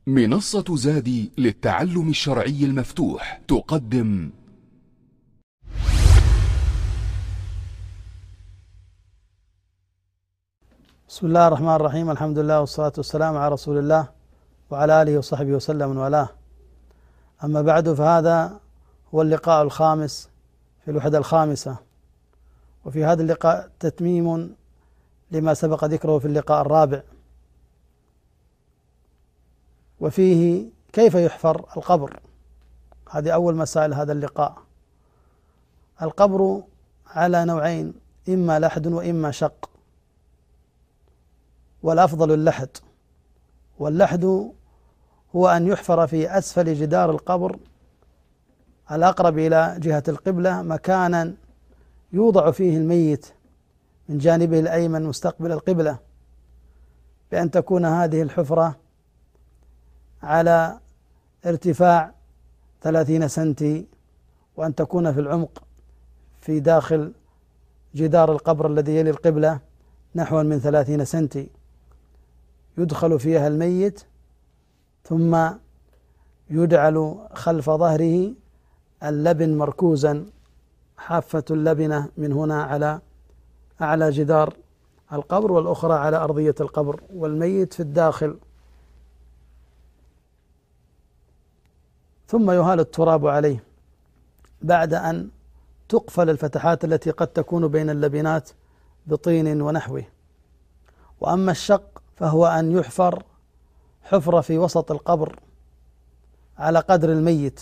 منصة زادي للتعلم الشرعي المفتوح تقدم بسم الله الرحمن الرحيم. الحمد لله والصلاة والسلام على رسول الله وعلى آله وصحبه وسلم من والاه. أما بعد، فهذا هو اللقاء الخامس في الوحدة الخامسة، وفي هذا اللقاء تتميم لما سبق ذكره في اللقاء الرابع، وفيه كيف يحفر القبر. هذه أول مسائل هذا اللقاء. القبر على نوعين، إما لحد وإما شق، والأفضل اللحد. واللحد هو أن يحفر في أسفل جدار القبر الأقرب إلى جهة القبلة مكانا يوضع فيه الميت من جانبه الأيمن مستقبل القبلة، بأن تكون هذه الحفرة على ارتفاع 30 سنتي، وأن تكون في العمق في داخل جدار القبر الذي يلي القبلة نحو من 30 سنتي. يدخل فيها الميت ثم يجعل خلف ظهره اللبن مركوزا، حافة اللبنة من هنا على أعلى جدار القبر والأخرى على أرضية القبر، والميت في الداخل. ثم يهال التراب عليه بعد أن تقفل الفتحات التي قد تكون بين اللبنات بطين ونحوه. وأما الشق فهو أن يحفر حفرة في وسط القبر على قدر الميت،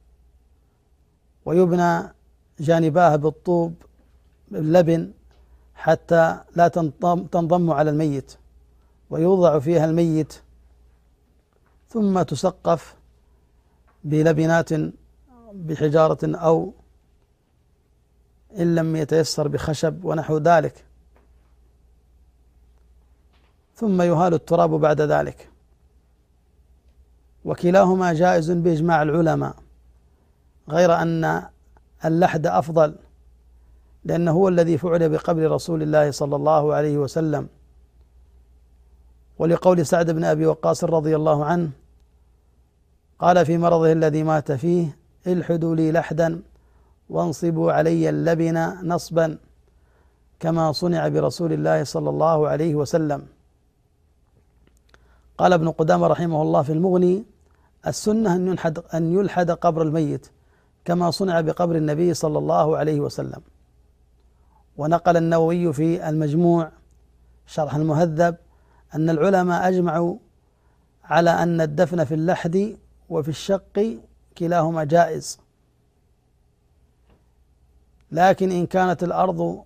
ويبنى جانباها بالطوب باللبن حتى لا تنضم على الميت، ويوضع فيها الميت، ثم تسقف بلبنات بحجارة أو إن لم يتيسر بخشب ونحو ذلك، ثم يهال التراب بعد ذلك. وكلاهما جائز بإجماع العلماء، غير أن اللحد أفضل، لأنه هو الذي فعل بقبر رسول الله صلى الله عليه وسلم، ولقول سعد بن أبي وقاص رضي الله عنه قال في مرضه الذي مات فيه: الحدوا لي لحدا وانصبوا علي اللبن نصبا كما صنع برسول الله صلى الله عليه وسلم. قال ابن قدامة رحمه الله في المغني: السنة أن يلحد قبر الميت كما صنع بقبر النبي صلى الله عليه وسلم. ونقل النووي في المجموع شرح المهذب أن العلماء أجمعوا على أن الدفن في اللحد وفي الشق كلاهما جائز، لكن إن كانت الأرض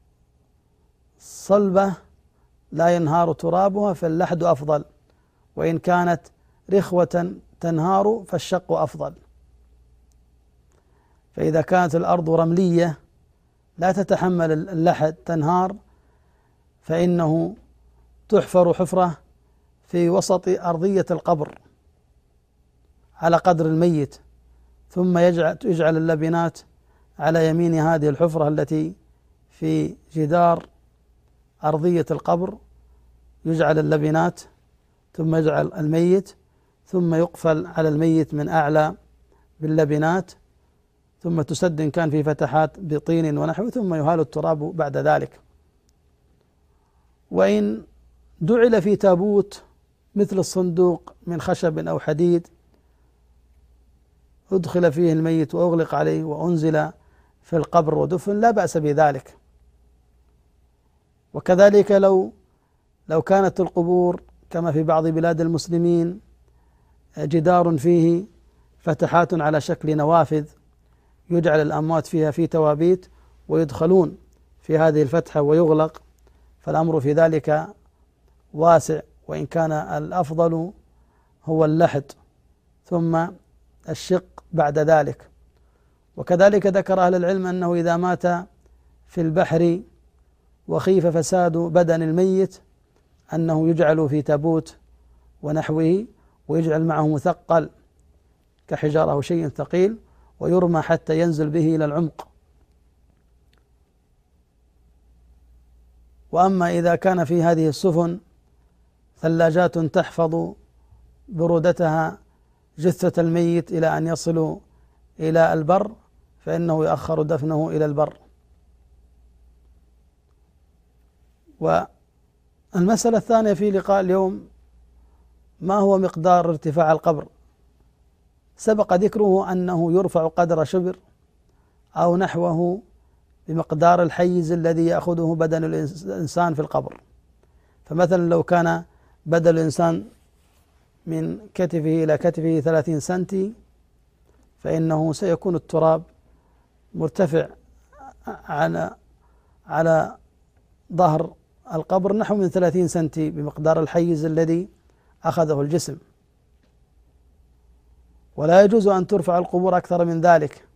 صلبة لا ينهار ترابها فاللحد أفضل، وإن كانت رخوة تنهار فالشق أفضل. فإذا كانت الأرض رملية لا تتحمل اللحد تنهار، فإنه تحفر حفرة في وسط أرضية القبر على قدر الميت، ثم يجعل اللبنات على يمين هذه الحفرة التي في جدار أرضية القبر، يجعل اللبنات ثم يجعل الميت، ثم يقفل على الميت من أعلى باللبنات، ثم تسد إن كان في فتحات بطين ونحو، ثم يهال التراب بعد ذلك. وإن جعل في تابوت مثل الصندوق من خشب أو حديد أدخل فيه الميت وأغلق عليه وأنزل في القبر ودفن لا بأس بذلك. وكذلك لو كانت القبور كما في بعض بلاد المسلمين جدار فيه فتحات على شكل نوافذ، يجعل الأموات فيها في توابيت ويدخلون في هذه الفتحة ويغلق، فالأمر في ذلك واسع، وإن كان الأفضل هو اللحد ثم الشق بعد ذلك. وكذلك ذكر أهل العلم أنه إذا مات في البحر وخيف فساد بدن الميت أنه يجعل في تابوت ونحوه، ويجعل معه مثقل كحجارة أو شيء ثقيل، ويرمى حتى ينزل به إلى العمق. وأما إذا كان في هذه السفن ثلاجات تحفظ برودتها جثة الميت إلى أن يصلوا إلى البر، فإنه يؤخر دفنه إلى البر. والمسألة الثانية في لقاء اليوم: ما هو مقدار ارتفاع القبر؟ سبق ذكره أنه يرفع قدر شبر أو نحوه بمقدار الحيز الذي يأخذه بدن الإنسان في القبر. فمثلا لو كان بدن الإنسان من كتفه إلى كتفه 30 سنتي، فإنه سيكون التراب مرتفع على ظهر القبر نحو من 30 سنتي بمقدار الحيز الذي أخذه الجسم. ولا يجوز أن ترفع القبور أكثر من ذلك،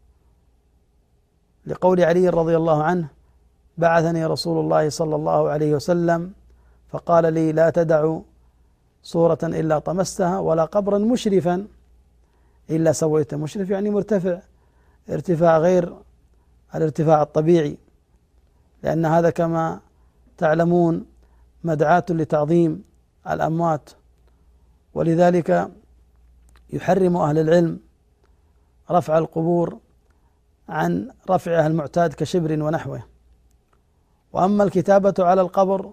لقول علي رضي الله عنه: بعثني رسول الله صلى الله عليه وسلم فقال لي: لا تدع صورة إلا طمستها ولا قبرا مشرفا إلا سويته. مشرف يعني مرتفع ارتفاع غير الارتفاع الطبيعي، لأن هذا كما تعلمون مدعاة لتعظيم الأموات، ولذلك يحرم أهل العلم رفع القبور عن رفعها المعتاد كشبر ونحوه. وأما الكتابة على القبر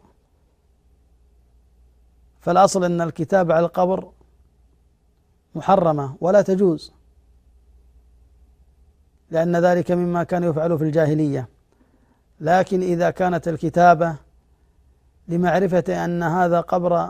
فالأصل أن الكتابة على القبر محرمة ولا تجوز، لأن ذلك مما كان يفعل في الجاهلية. لكن إذا كانت الكتابة لمعرفة أن هذا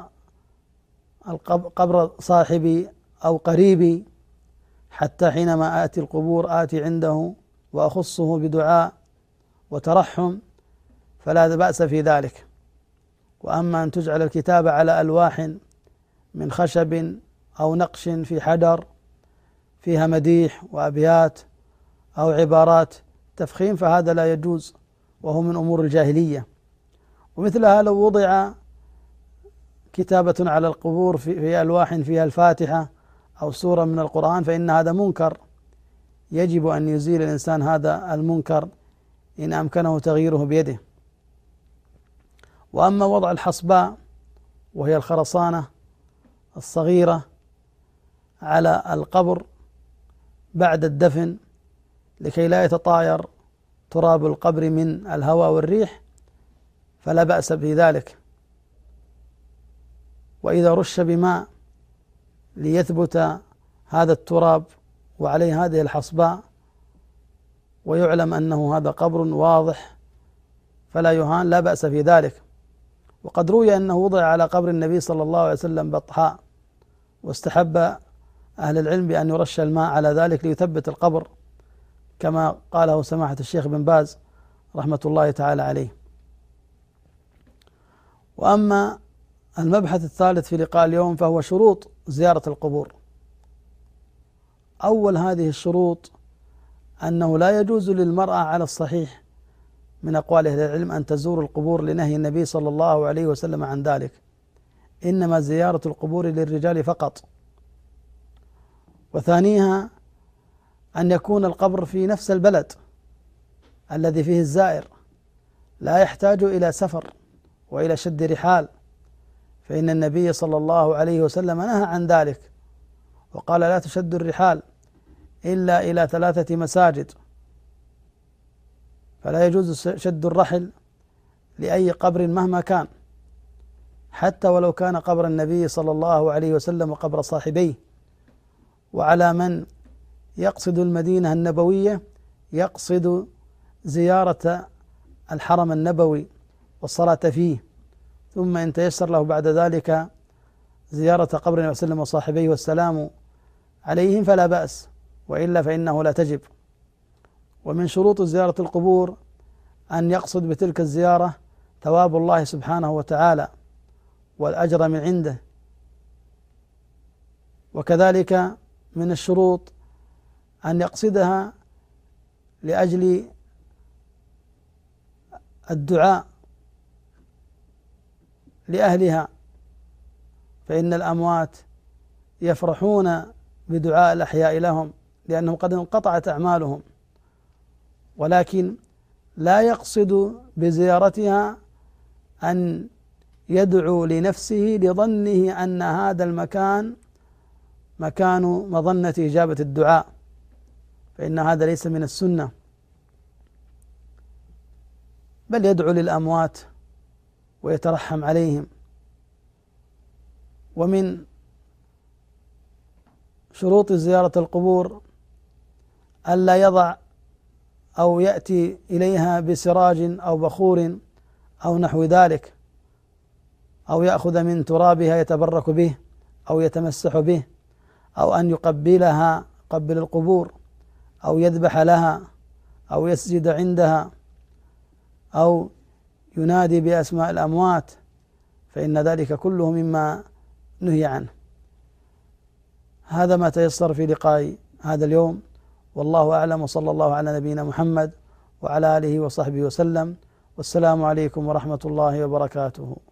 قبر صاحبي أو قريبي، حتى حينما آتي القبور آتي عنده وأخصه بدعاء وترحم، فلا بأس في ذلك. وأما أن تجعل الكتابة على ألواح من خشب أو نقش في حجر فيها مديح وأبيات أو عبارات تفخيم، فهذا لا يجوز، وهو من أمور الجاهلية. ومثلها لو وضع كتابة على القبور في ألواح فيها الفاتحة أو سورة من القرآن، فإن هذا منكر، يجب أن يزيل الإنسان هذا المنكر إن أمكنه تغييره بيده. وأما وضع الحصباء وهي الخرسانة الصغيرة على القبر بعد الدفن لكي لا يتطاير تراب القبر من الهواء والريح، فلا بأس بذلك. وإذا رش بماء ليثبت هذا التراب وعليه هذه الحصباء ويعلم أنه هذا قبر واضح فلا يهان، لا بأس في ذلك. وقد روي أنه وضع على قبر النبي صلى الله عليه وسلم بطحاء، واستحب أهل العلم بأن يرش الماء على ذلك ليثبت القبر، كما قاله سماحة الشيخ بن باز رحمة الله تعالى عليه. وأما المبحث الثالث في لقاء اليوم فهو شروط زيارة القبور. أول هذه الشروط أنه لا يجوز للمرأة على الصحيح من أقوال أهل العلم أن تزور القبور لنهي النبي صلى الله عليه وسلم عن ذلك، إنما زيارة القبور للرجال فقط. وثانيها أن يكون القبر في نفس البلد الذي فيه الزائر، لا يحتاج إلى سفر وإلى شد رحال، فإن النبي صلى الله عليه وسلم نهى عن ذلك وقال: لا تشد الرحال إلا إلى 3 مساجد. فلا يجوز شد الرحل لأي قبر مهما كان، حتى ولو كان قبر النبي صلى الله عليه وسلم وقبر صاحبيه. وعلى من يقصد المدينة النبوية يقصد زيارة الحرم النبوي والصلاة فيه، ثم إن تيسر له بعد ذلك زيارة قبر النبي صلى الله عليه وسلم وصاحبيه والسلام عليهم فلا بأس، وإلا فإنه لا تجب. ومن شروط زيارة القبور أن يقصد بتلك الزيارة ثواب الله سبحانه وتعالى والأجر من عنده. وكذلك من الشروط أن يقصدها لأجل الدعاء لأهلها، فإن الأموات يفرحون بدعاء الأحياء لهم لأنهم قد انقطعت أعمالهم، ولكن لا يقصد بزيارتها أن يدعو لنفسه لظنه أن هذا المكان مكان مظنة إجابة الدعاء، فإن هذا ليس من السنة، بل يدعو للأموات ويترحم عليهم. ومن شروط زيارة القبور ألا يضع أو يأتي إليها بسراج أو بخور أو نحو ذلك، أو يأخذ من ترابها يتبرك به أو يتمسح به، أو أن يقبلها قبل القبور، أو يذبح لها، أو يسجد عندها، أو ينادي بأسماء الأموات، فإن ذلك كله مما نهي عنه. هذا ما تيسر في لقاء هذا اليوم، والله أعلم، وصلى الله على نبينا محمد وعلى آله وصحبه وسلم، والسلام عليكم ورحمة الله وبركاته.